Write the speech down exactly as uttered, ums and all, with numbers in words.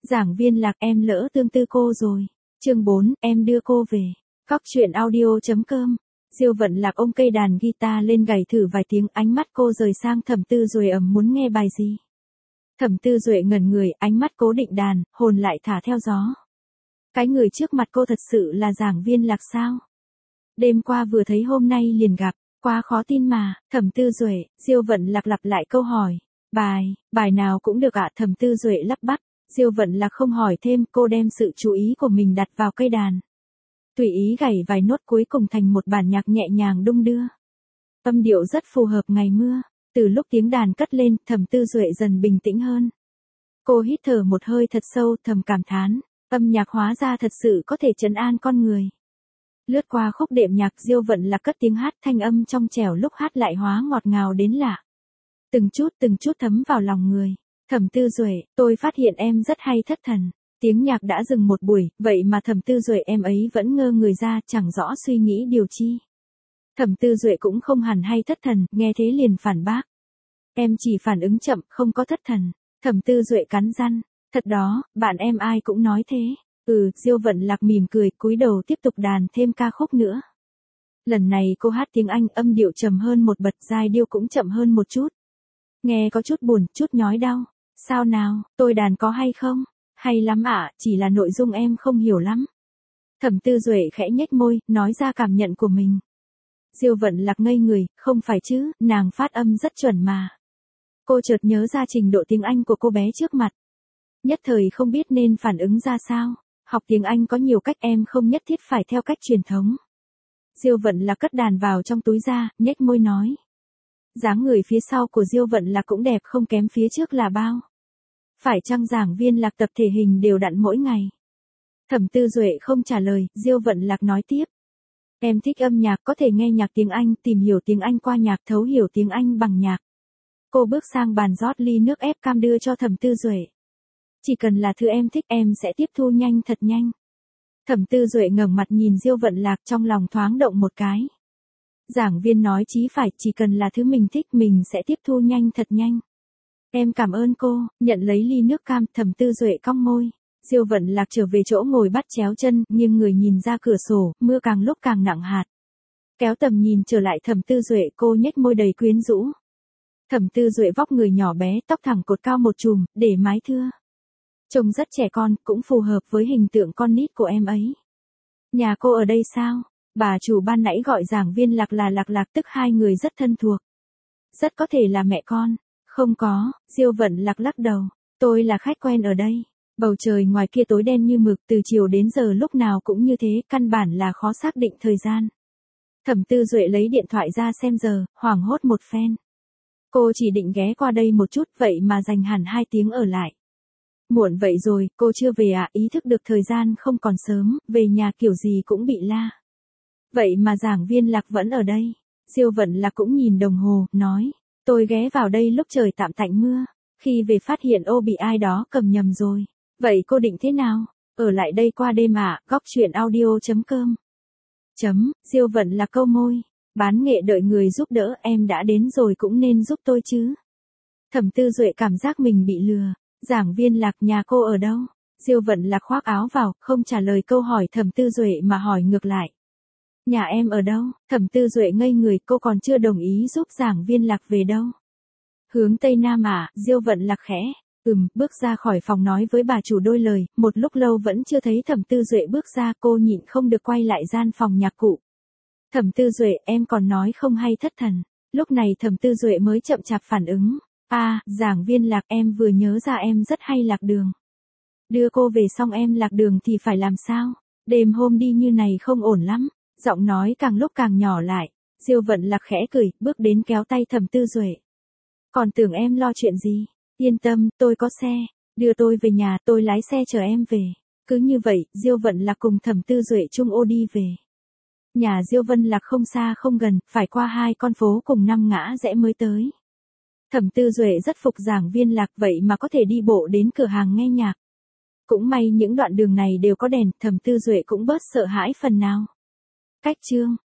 Giảng viên Lạc, em lỡ tương tư cô rồi. Chương bốn, em đưa cô về. Góc truyện audio.com. Diêu Vận Lạc ôm cây đàn guitar lên gảy thử vài tiếng, ánh mắt cô rời sang Thẩm Tư Duệ ầm muốn nghe bài gì. Thẩm Tư Duệ ngẩn người, ánh mắt cố định đàn, hồn lại thả theo gió. Cái người trước mặt cô thật sự là Giảng Viên Lạc sao? Đêm qua vừa thấy hôm nay liền gặp, quá khó tin mà. Thẩm Tư Duệ, Diêu Vận Lạc lặp lại câu hỏi. Bài, bài nào cũng được ạ. Thẩm Tư Duệ lắp bắp. Diêu Vận Lạc không hỏi thêm, cô đem sự chú ý của mình đặt vào cây đàn. Tùy ý gảy vài nốt cuối cùng thành một bản nhạc nhẹ nhàng đung đưa. Âm điệu rất phù hợp ngày mưa. Từ lúc tiếng đàn cất lên, Thẩm Tư Duệ dần bình tĩnh hơn. Cô hít thở một hơi thật sâu, thầm cảm thán, âm nhạc hóa ra thật sự có thể trấn an con người. Lướt qua khúc đệm nhạc, Diêu Vận Lạc cất tiếng hát, thanh âm trong trẻo lúc hát lại hóa ngọt ngào đến lạ. Từng chút từng chút thấm vào lòng người. Thẩm Tư Duệ, tôi phát hiện em rất hay thất thần. Tiếng nhạc đã dừng một buổi, vậy mà Thẩm Tư Duệ em ấy vẫn ngơ người ra, chẳng rõ suy nghĩ điều chi. Thẩm Tư Duệ cũng không hẳn hay thất thần, nghe thế liền phản bác. Em chỉ phản ứng chậm, không có thất thần. Thẩm Tư Duệ cắn răng, thật đó, bạn em ai cũng nói thế. Ừ, Diêu Vận Lạc mỉm cười, cúi đầu tiếp tục đàn thêm ca khúc nữa. Lần này cô hát tiếng Anh, âm điệu trầm hơn một bậc, giai điệu cũng chậm hơn một chút. Nghe có chút buồn, chút nhói đau. Sao nào, tôi đàn có hay không? Hay lắm ạ, chỉ là nội dung em không hiểu lắm. Thẩm Tư Duệ khẽ nhếch môi, nói ra cảm nhận của mình. Diêu Vận Lạc ngây người, không phải chứ, nàng phát âm rất chuẩn mà. Cô chợt nhớ ra trình độ tiếng Anh của cô bé trước mặt. Nhất thời không biết nên phản ứng ra sao. Học tiếng Anh có nhiều cách, em không nhất thiết phải theo cách truyền thống. Diêu Vận Lạc cất đàn vào trong túi ra, nhếch môi nói. Dáng người phía sau của Diêu Vận Lạc cũng đẹp không kém phía trước là bao. Phải chăng Giảng Viên Lạc tập thể hình đều đặn mỗi ngày? Thẩm Tư Duệ không trả lời, Diêu Vận Lạc nói tiếp. Em thích âm nhạc, có thể nghe nhạc tiếng Anh, tìm hiểu tiếng Anh qua nhạc, thấu hiểu tiếng Anh bằng nhạc. Cô bước sang bàn rót ly nước ép cam đưa cho Thẩm Tư Duệ. Chỉ cần là thứ em thích em sẽ tiếp thu nhanh thật nhanh. Thẩm Tư Duệ ngẩng mặt nhìn Diêu Vận Lạc, trong lòng thoáng động một cái. Giảng viên nói chí phải, chỉ cần là thứ mình thích mình sẽ tiếp thu nhanh thật nhanh. Em cảm ơn cô, nhận lấy ly nước cam. Thẩm Tư Duệ cong môi. Diêu Vận Lạc trở về chỗ ngồi bắt chéo chân, nghiêng người nhìn ra cửa sổ, mưa càng lúc càng nặng hạt. Kéo tầm nhìn trở lại Thẩm Tư Duệ, cô nhếch môi đầy quyến rũ. Thẩm Tư Duệ vóc người nhỏ bé, tóc thẳng cột cao một chùm, để mái thưa. Trông rất trẻ con, cũng phù hợp với hình tượng con nít của em ấy. Nhà cô ở đây sao? Bà chủ ban nãy gọi Giảng Viên Lạc là Lạc Lạc, tức hai người rất thân thuộc. Rất có thể là mẹ con. Không có, Diêu Vận Lạc lắc đầu. Tôi là khách quen ở đây. Bầu trời ngoài kia tối đen như mực, từ chiều đến giờ lúc nào cũng như thế, căn bản là khó xác định thời gian. Thẩm Tư Duệ lấy điện thoại ra xem giờ, hoảng hốt một phen. Cô chỉ định ghé qua đây một chút, vậy mà dành hẳn hai tiếng ở lại. Muộn vậy rồi, cô chưa về à? Ý thức được thời gian không còn sớm, về nhà kiểu gì cũng bị la. Vậy mà Giảng Viên Lạc vẫn ở đây. Diêu Vận Lạc cũng nhìn đồng hồ, nói. Tôi ghé vào đây lúc trời tạm tạnh mưa. Khi về phát hiện ô bị ai đó cầm nhầm rồi. Vậy cô định thế nào? Ở lại đây qua đêm à? Góc truyện audio.com. Chấm, Diêu Vận Lạc câu môi. Bán nghệ đợi người giúp đỡ, em đã đến rồi cũng nên giúp tôi chứ. Thẩm Tư Duệ cảm giác mình bị lừa. Giảng Viên Lạc, nhà cô ở đâu? Diêu Vận Lạc khoác áo vào, không trả lời câu hỏi Thẩm Tư Duệ mà hỏi ngược lại. Nhà em ở đâu? Thẩm Tư Duệ ngây người, cô còn chưa đồng ý giúp Giảng Viên Lạc về đâu. Hướng Tây Nam à? Diêu Vận Lạc khẽ. Ừm, bước ra khỏi phòng nói với bà chủ đôi lời, một lúc lâu vẫn chưa thấy Thẩm Tư Duệ bước ra, cô nhịn không được quay lại gian phòng nhạc cụ. Thẩm Tư Duệ, em còn nói không hay thất thần. Lúc này Thẩm Tư Duệ mới chậm chạp phản ứng. À, Giảng Viên Lạc, em vừa nhớ ra em rất hay lạc đường. Đưa cô về xong em lạc đường thì phải làm sao? Đêm hôm đi như này không ổn lắm. Giọng nói càng lúc càng nhỏ lại. Diêu Vận Lạc khẽ cười, bước đến kéo tay Thẩm Tư Duệ. Còn tưởng em lo chuyện gì? Yên tâm, tôi có xe. Đưa tôi về nhà, tôi lái xe chở em về. Cứ như vậy, Diêu Vận Lạc cùng Thẩm Tư Duệ chung ô đi về. Nhà Diêu Vận Lạc không xa không gần, phải qua hai con phố cùng năm ngã rẽ mới tới. Thẩm Tư Duệ rất phục Giảng Viên Lạc, vậy mà có thể đi bộ đến cửa hàng nghe nhạc. Cũng may những đoạn đường này đều có đèn, Thẩm Tư Duệ cũng bớt sợ hãi phần nào. Cách chương